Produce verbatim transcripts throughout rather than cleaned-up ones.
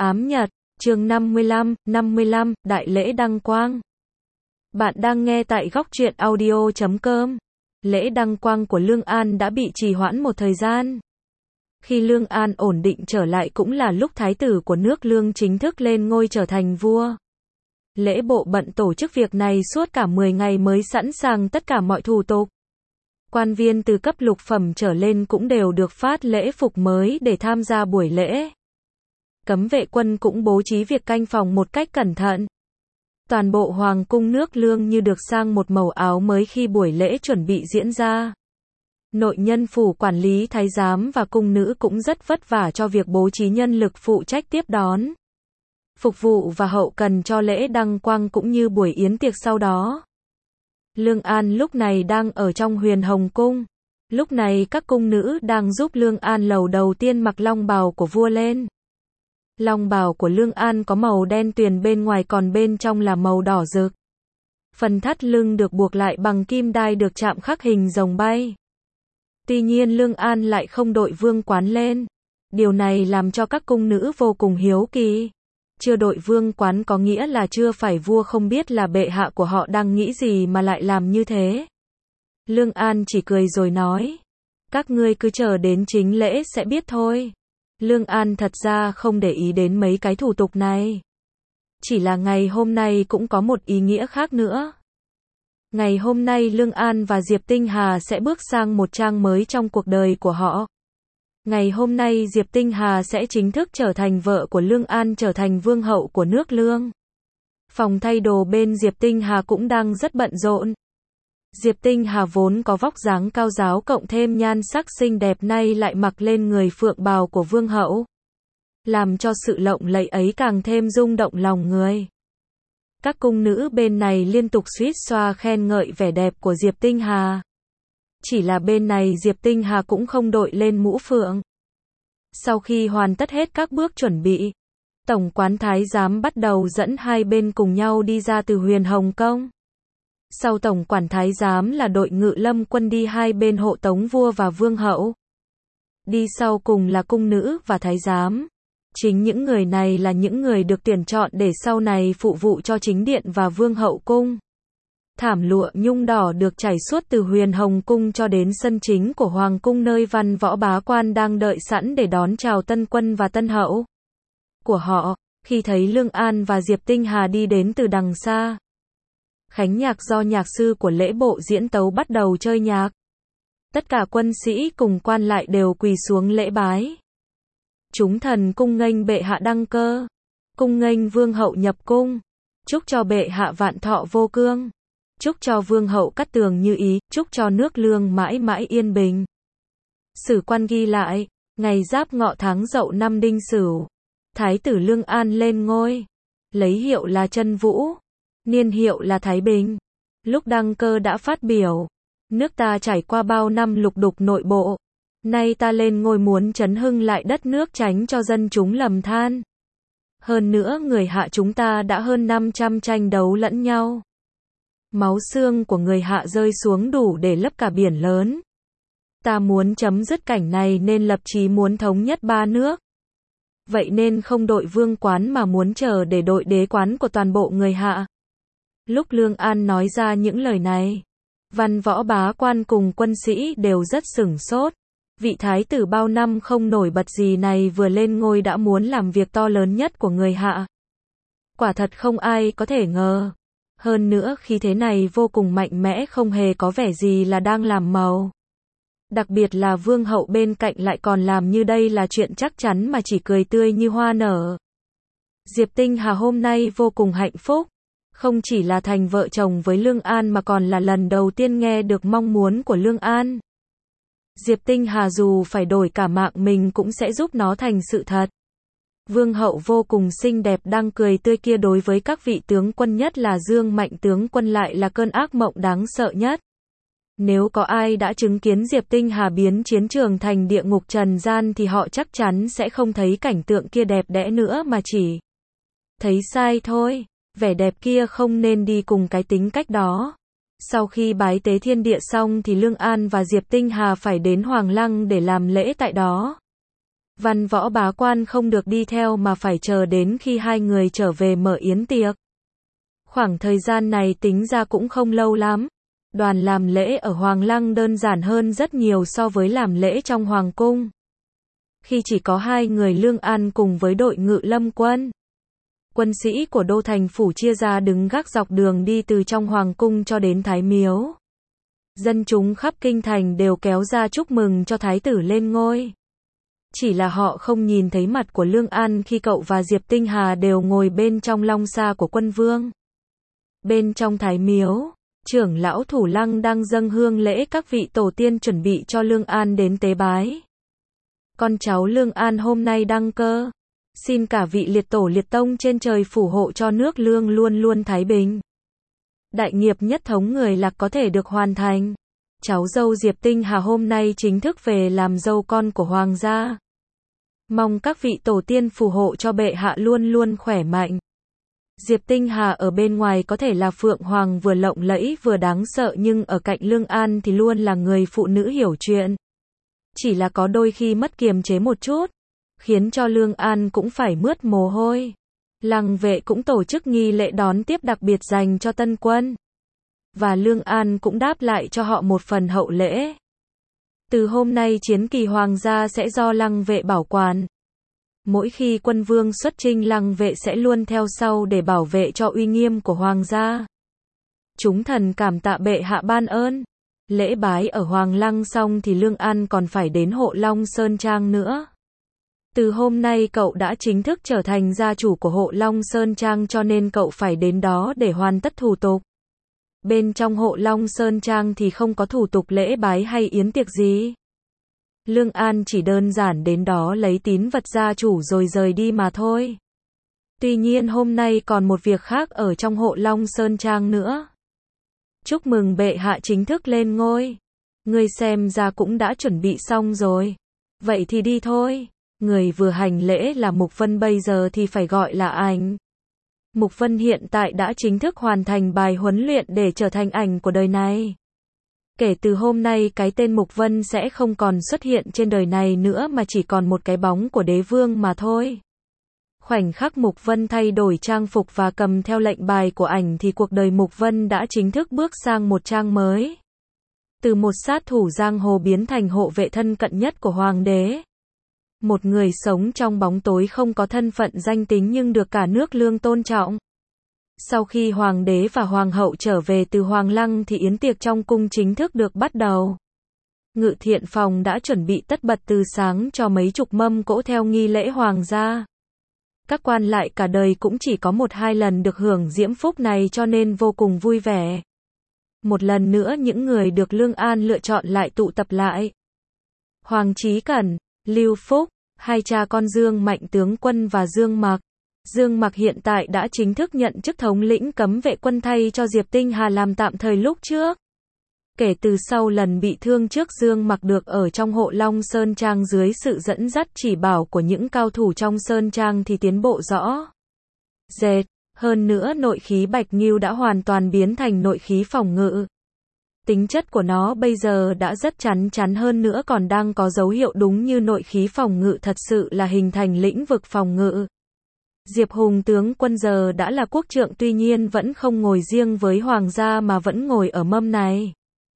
ám nhật, chương năm mươi lăm, năm mươi lăm, Đại lễ đăng quang. Bạn đang nghe tại góc truyện audio chấm com. Lễ đăng quang của Lương An đã bị trì hoãn một thời gian. Khi Lương An ổn định trở lại cũng là lúc thái tử của nước Lương chính thức lên ngôi trở thành vua. Lễ bộ bận tổ chức việc này suốt cả mười ngày mới sẵn sàng tất cả mọi thủ tục. Quan viên từ cấp lục phẩm trở lên cũng đều được phát lễ phục mới để tham gia buổi lễ. Cấm vệ quân cũng bố trí việc canh phòng một cách cẩn thận. Toàn bộ hoàng cung nước Lương như được sang một màu áo mới khi buổi lễ chuẩn bị diễn ra. Nội nhân phủ quản lý thái giám và cung nữ cũng rất vất vả cho việc bố trí nhân lực phụ trách tiếp đón, phục vụ và hậu cần cho lễ đăng quang cũng như buổi yến tiệc sau đó. Lương An lúc này đang ở trong Huyền Hồng cung. Lúc này các cung nữ đang giúp Lương An lầu đầu tiên mặc long bào của vua lên. Long bào của Lương An có màu đen tuyền bên ngoài còn bên trong là màu đỏ rực. Phần thắt lưng được buộc lại bằng kim đai được chạm khắc hình rồng bay. Tuy nhiên Lương An lại không đội vương quán lên. Điều này làm cho các cung nữ vô cùng hiếu kỳ. Chưa đội vương quán có nghĩa là chưa phải vua không biết là bệ hạ của họ đang nghĩ gì mà lại làm như thế. Lương An chỉ cười rồi nói. Các ngươi cứ chờ đến chính lễ sẽ biết thôi. Lương An thật ra không để ý đến mấy cái thủ tục này. Chỉ là ngày hôm nay cũng có một ý nghĩa khác nữa. Ngày hôm nay Lương An và Diệp Tinh Hà sẽ bước sang một trang mới trong cuộc đời của họ. Ngày hôm nay Diệp Tinh Hà sẽ chính thức trở thành vợ của Lương An, trở thành vương hậu của nước Lương. Phòng thay đồ bên Diệp Tinh Hà cũng đang rất bận rộn. Diệp Tinh Hà vốn có vóc dáng cao ráo cộng thêm nhan sắc xinh đẹp nay lại mặc lên người phượng bào của vương hậu, làm cho sự lộng lẫy ấy càng thêm rung động lòng người. Các cung nữ bên này liên tục suýt xoa khen ngợi vẻ đẹp của Diệp Tinh Hà. Chỉ là bên này Diệp Tinh Hà cũng không đội lên mũ phượng. Sau khi hoàn tất hết các bước chuẩn bị, tổng quán thái giám bắt đầu dẫn hai bên cùng nhau đi ra từ Huyền Hồng cung. Sau tổng quản thái giám là đội ngự lâm quân đi hai bên hộ tống vua và vương hậu. Đi sau cùng là cung nữ và thái giám. Chính những người này là những người được tuyển chọn để sau này phụ vụ cho chính điện và vương hậu cung. Thảm lụa nhung đỏ được trải suốt từ Huyền Hồng cung cho đến sân chính của hoàng cung nơi văn võ bá quan đang đợi sẵn để đón chào tân quân và tân hậu của họ. Khi thấy Lương An và Diệp Tinh Hà đi đến từ đằng xa, khánh nhạc do nhạc sư của lễ bộ diễn tấu bắt đầu chơi nhạc. Tất cả quân sĩ cùng quan lại đều quỳ xuống lễ bái. Chúng thần cung nghênh bệ hạ đăng cơ, cung nghênh vương hậu nhập cung, chúc cho bệ hạ vạn thọ vô cương, chúc cho vương hậu cát tường như ý, chúc cho nước Lương mãi mãi yên bình. Sử quan ghi lại, ngày Giáp Ngọ tháng Dậu năm Đinh Sửu, thái tử Lương An lên ngôi, lấy hiệu là Chân Vũ, niên hiệu là Thái Bình. Lúc đăng cơ đã phát biểu, nước ta trải qua bao năm lục đục nội bộ, nay ta lên ngôi muốn trấn hưng lại đất nước, tránh cho dân chúng lầm than. Hơn nữa người Hạ chúng ta đã hơn năm trăm tranh đấu lẫn nhau. Máu xương của người Hạ rơi xuống đủ để lấp cả biển lớn. Ta muốn chấm dứt cảnh này nên lập chí muốn thống nhất ba nước. Vậy nên không đội vương quán mà muốn chờ để đội đế quán của toàn bộ người Hạ. Lúc Lương An nói ra những lời này, văn võ bá quan cùng quân sĩ đều rất sửng sốt. Vị thái tử bao năm không nổi bật gì này vừa lên ngôi đã muốn làm việc to lớn nhất của người Hạ. Quả thật không ai có thể ngờ. Hơn nữa khí thế này vô cùng mạnh mẽ, không hề có vẻ gì là đang làm màu. Đặc biệt là vương hậu bên cạnh lại còn làm như đây là chuyện chắc chắn mà chỉ cười tươi như hoa nở. Diệp Tinh Hà hôm nay vô cùng hạnh phúc. Không chỉ là thành vợ chồng với Lương An mà còn là lần đầu tiên nghe được mong muốn của Lương An. Diệp Tinh Hà dù phải đổi cả mạng mình cũng sẽ giúp nó thành sự thật. Vương hậu vô cùng xinh đẹp đang cười tươi kia đối với các vị tướng quân, nhất là Dương Mạnh tướng quân, lại là cơn ác mộng đáng sợ nhất. Nếu có ai đã chứng kiến Diệp Tinh Hà biến chiến trường thành địa ngục trần gian thì họ chắc chắn sẽ không thấy cảnh tượng kia đẹp đẽ nữa mà chỉ thấy sai thôi. Vẻ đẹp kia không nên đi cùng cái tính cách đó. Sau khi bái tế thiên địa xong thì Lương An và Diệp Tinh Hà phải đến Hoàng Lăng để làm lễ tại đó. Văn võ bá quan không được đi theo mà phải chờ đến khi hai người trở về mở yến tiệc. Khoảng thời gian này tính ra cũng không lâu lắm. Đoàn làm lễ ở Hoàng Lăng đơn giản hơn rất nhiều so với làm lễ trong Hoàng cung. Khi chỉ có hai người Lương An cùng với đội ngự lâm quân. Quân sĩ của đô thành phủ chia ra đứng gác dọc đường đi từ trong Hoàng cung cho đến Thái Miếu. Dân chúng khắp kinh thành đều kéo ra chúc mừng cho thái tử lên ngôi. Chỉ là họ không nhìn thấy mặt của Lương An khi cậu và Diệp Tinh Hà đều ngồi bên trong long xa của quân vương. Bên trong Thái Miếu, trưởng lão Thủ Lăng đang dâng hương lễ các vị tổ tiên chuẩn bị cho Lương An đến tế bái. Con cháu Lương An hôm nay đăng cơ. Xin cả vị liệt tổ liệt tông trên trời phù hộ cho nước Lương luôn luôn thái bình. Đại nghiệp nhất thống người Lạc có thể được hoàn thành. Cháu dâu Diệp Tinh Hà hôm nay chính thức về làm dâu con của hoàng gia. Mong các vị tổ tiên phù hộ cho bệ hạ luôn luôn khỏe mạnh. Diệp Tinh Hà ở bên ngoài có thể là phượng hoàng vừa lộng lẫy vừa đáng sợ, nhưng ở cạnh Lương An thì luôn là người phụ nữ hiểu chuyện. Chỉ là có đôi khi mất kiềm chế một chút, khiến cho Lương An cũng phải mướt mồ hôi. Lăng vệ cũng tổ chức nghi lễ đón tiếp đặc biệt dành cho tân quân. Và Lương An cũng đáp lại cho họ một phần hậu lễ. Từ hôm nay chiến kỳ hoàng gia sẽ do lăng vệ bảo quản. Mỗi khi quân vương xuất chinh, lăng vệ sẽ luôn theo sau để bảo vệ cho uy nghiêm của hoàng gia. Chúng thần cảm tạ bệ hạ ban ơn. Lễ bái ở Hoàng Lăng xong thì Lương An còn phải đến Hộ Long Sơn Trang nữa. Từ hôm nay cậu đã chính thức trở thành gia chủ của Hộ Long Sơn Trang, cho nên cậu phải đến đó để hoàn tất thủ tục. Bên trong Hộ Long Sơn Trang thì không có thủ tục lễ bái hay yến tiệc gì. Lương An chỉ đơn giản đến đó lấy tín vật gia chủ rồi rời đi mà thôi. Tuy nhiên hôm nay còn một việc khác ở trong Hộ Long Sơn Trang nữa. Chúc mừng bệ hạ chính thức lên ngôi. Ngươi xem ra cũng đã chuẩn bị xong rồi. Vậy thì đi thôi. Người vừa hành lễ là Mục Vân, bây giờ thì phải gọi là ảnh. Mục Vân hiện tại đã chính thức hoàn thành bài huấn luyện để trở thành ảnh của đời này. Kể từ hôm nay cái tên Mục Vân sẽ không còn xuất hiện trên đời này nữa mà chỉ còn một cái bóng của đế vương mà thôi. Khoảnh khắc Mục Vân thay đổi trang phục và cầm theo lệnh bài của ảnh thì cuộc đời Mục Vân đã chính thức bước sang một trang mới. Từ một sát thủ giang hồ biến thành hộ vệ thân cận nhất của hoàng đế. Một người sống trong bóng tối, không có thân phận danh tính nhưng được cả nước Lương tôn trọng. Sau khi hoàng đế và hoàng hậu trở về từ Hoàng Lăng thì yến tiệc trong cung chính thức được bắt đầu. Ngự thiện phòng đã chuẩn bị tất bật từ sáng cho mấy chục mâm cỗ theo nghi lễ hoàng gia. Các quan lại cả đời cũng chỉ có một hai lần được hưởng diễm phúc này cho nên vô cùng vui vẻ. Một lần nữa những người được Lương An lựa chọn lại tụ tập lại. Hoàng Chí Cẩn, Lưu Phúc, hai cha con Dương Mạnh tướng quân và Dương Mặc. Dương Mặc hiện tại đã chính thức nhận chức thống lĩnh cấm vệ quân thay cho Diệp Tinh Hà làm tạm thời lúc trước. Kể từ sau lần bị thương trước, Dương Mặc được ở trong Hộ Long Sơn Trang dưới sự dẫn dắt chỉ bảo của những cao thủ trong Sơn Trang thì tiến bộ rõ rệt. Hơn nữa nội khí Bạch Ngưu đã hoàn toàn biến thành nội khí phòng ngự. Tính chất của nó bây giờ đã rất chắn chắn, hơn nữa còn đang có dấu hiệu đúng như nội khí phòng ngự thật sự là hình thành lĩnh vực phòng ngự. Diệp Hùng tướng quân giờ đã là quốc trượng, tuy nhiên vẫn không ngồi riêng với hoàng gia mà vẫn ngồi ở mâm này.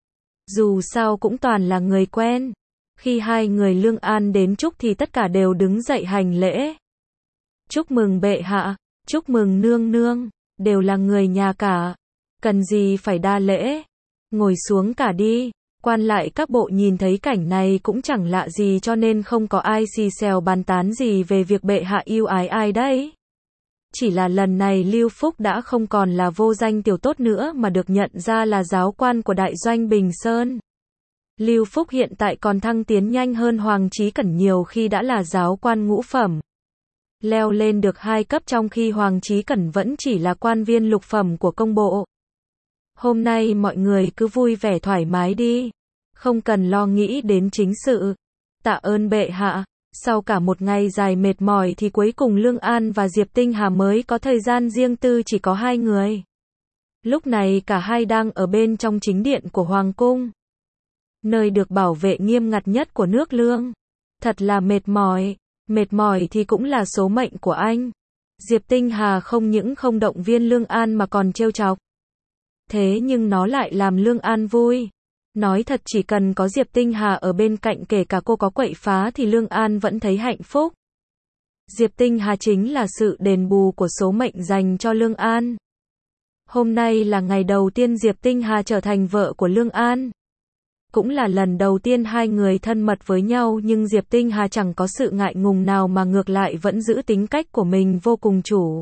Dù sao cũng toàn là người quen. Khi hai người Lương An đến chúc thì tất cả đều đứng dậy hành lễ. Chúc mừng bệ hạ, chúc mừng nương nương, đều là người nhà cả. Cần gì phải đa lễ, ngồi xuống cả đi. Quan lại các bộ nhìn thấy cảnh này cũng chẳng lạ gì cho nên không có ai xì xèo bàn tán gì về việc bệ hạ yêu ái ai đấy. Chỉ là lần này Lưu Phúc đã không còn là vô danh tiểu tốt nữa mà được nhận ra là giáo quan của đại doanh Bình Sơn. Lưu Phúc hiện tại còn thăng tiến nhanh hơn Hoàng Chí Cẩn nhiều khi đã là giáo quan ngũ phẩm. Leo lên được hai cấp trong khi Hoàng Chí Cẩn vẫn chỉ là quan viên lục phẩm của công bộ. Hôm nay mọi người cứ vui vẻ thoải mái đi. Không cần lo nghĩ đến chính sự. Tạ ơn bệ hạ. Sau cả một ngày dài mệt mỏi thì cuối cùng Lương An và Diệp Tinh Hà mới có thời gian riêng tư, chỉ có hai người. Lúc này cả hai đang ở bên trong chính điện của Hoàng cung. Nơi được bảo vệ nghiêm ngặt nhất của nước Lương. Thật là mệt mỏi. Mệt mỏi thì cũng là số mệnh của anh. Diệp Tinh Hà không những không động viên Lương An mà còn trêu chọc. Thế nhưng nó lại làm Lương An vui. Nói thật chỉ cần có Diệp Tinh Hà ở bên cạnh kể cả cô có quậy phá thì Lương An vẫn thấy hạnh phúc. Diệp Tinh Hà chính là sự đền bù của số mệnh dành cho Lương An. Hôm nay là ngày đầu tiên Diệp Tinh Hà trở thành vợ của Lương An. Cũng là lần đầu tiên hai người thân mật với nhau nhưng Diệp Tinh Hà chẳng có sự ngại ngùng nào mà ngược lại vẫn giữ tính cách của mình vô cùng chủ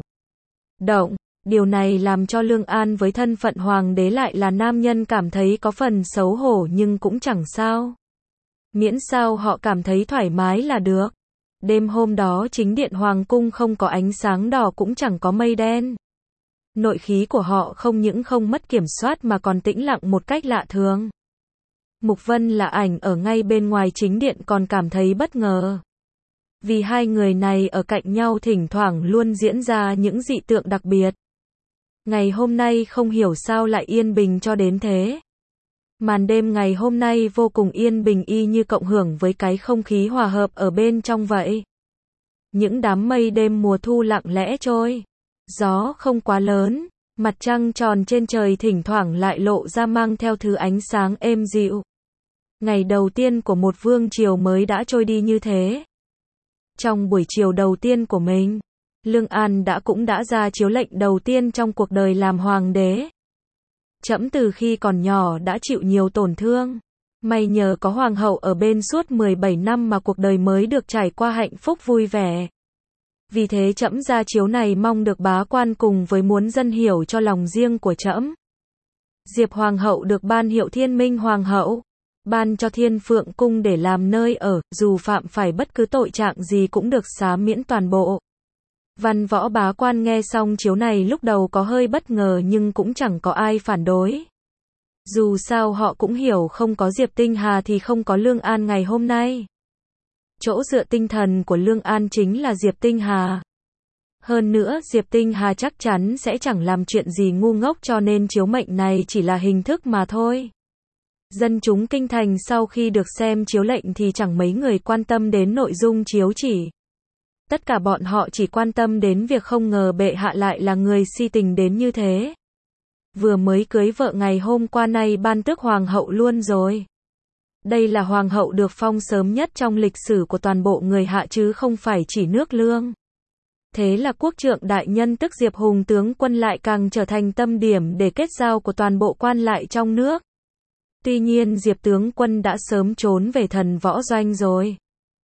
động. Điều này làm cho Lương An với thân phận hoàng đế lại là nam nhân cảm thấy có phần xấu hổ nhưng cũng chẳng sao. Miễn sao họ cảm thấy thoải mái là được. Đêm hôm đó chính điện hoàng cung không có ánh sáng đỏ cũng chẳng có mây đen. Nội khí của họ không những không mất kiểm soát mà còn tĩnh lặng một cách lạ thường. Mục Vân là ảnh ở ngay bên ngoài chính điện còn cảm thấy bất ngờ. Vì hai người này ở cạnh nhau thỉnh thoảng luôn diễn ra những dị tượng đặc biệt. Ngày hôm nay không hiểu sao lại yên bình cho đến thế. Màn đêm ngày hôm nay vô cùng yên bình y như cộng hưởng với cái không khí hòa hợp ở bên trong vậy. Những đám mây đêm mùa thu lặng lẽ trôi. Gió không quá lớn, mặt trăng tròn trên trời thỉnh thoảng lại lộ ra mang theo thứ ánh sáng êm dịu. Ngày đầu tiên của một vương triều mới đã trôi đi như thế. Trong buổi chiều đầu tiên của mình, Lương An đã cũng đã ra chiếu lệnh đầu tiên trong cuộc đời làm hoàng đế. Trẫm từ khi còn nhỏ đã chịu nhiều tổn thương. May nhờ có hoàng hậu ở bên suốt mười bảy năm mà cuộc đời mới được trải qua hạnh phúc vui vẻ. Vì thế trẫm ra chiếu này mong được bá quan cùng với muốn dân hiểu cho lòng riêng của trẫm. Diệp hoàng hậu được ban hiệu Thiên Minh hoàng hậu, ban cho Thiên Phượng cung để làm nơi ở, dù phạm phải bất cứ tội trạng gì cũng được xá miễn toàn bộ. Văn võ bá quan nghe xong chiếu này lúc đầu có hơi bất ngờ nhưng cũng chẳng có ai phản đối. Dù sao họ cũng hiểu không có Diệp Tinh Hà thì không có Lương An ngày hôm nay. Chỗ dựa tinh thần của Lương An chính là Diệp Tinh Hà. Hơn nữa Diệp Tinh Hà chắc chắn sẽ chẳng làm chuyện gì ngu ngốc cho nên chiếu mệnh này chỉ là hình thức mà thôi. Dân chúng kinh thành sau khi được xem chiếu lệnh thì chẳng mấy người quan tâm đến nội dung chiếu chỉ. Tất cả bọn họ chỉ quan tâm đến việc không ngờ bệ hạ lại là người si tình đến như thế. Vừa mới cưới vợ ngày hôm qua nay ban tước hoàng hậu luôn rồi. Đây là hoàng hậu được phong sớm nhất trong lịch sử của toàn bộ người Hạ chứ không phải chỉ nước Lương. Thế là quốc trượng đại nhân tức Diệp Hùng tướng quân lại càng trở thành tâm điểm để kết giao của toàn bộ quan lại trong nước. Tuy nhiên Diệp tướng quân đã sớm trốn về thần võ doanh rồi.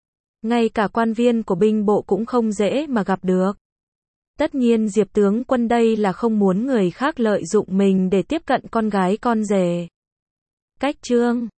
Ngay cả quan viên của binh bộ cũng không dễ mà gặp được. Tất nhiên Diệp tướng quân đây là không muốn người khác lợi dụng mình để tiếp cận con gái con rể. Cách chương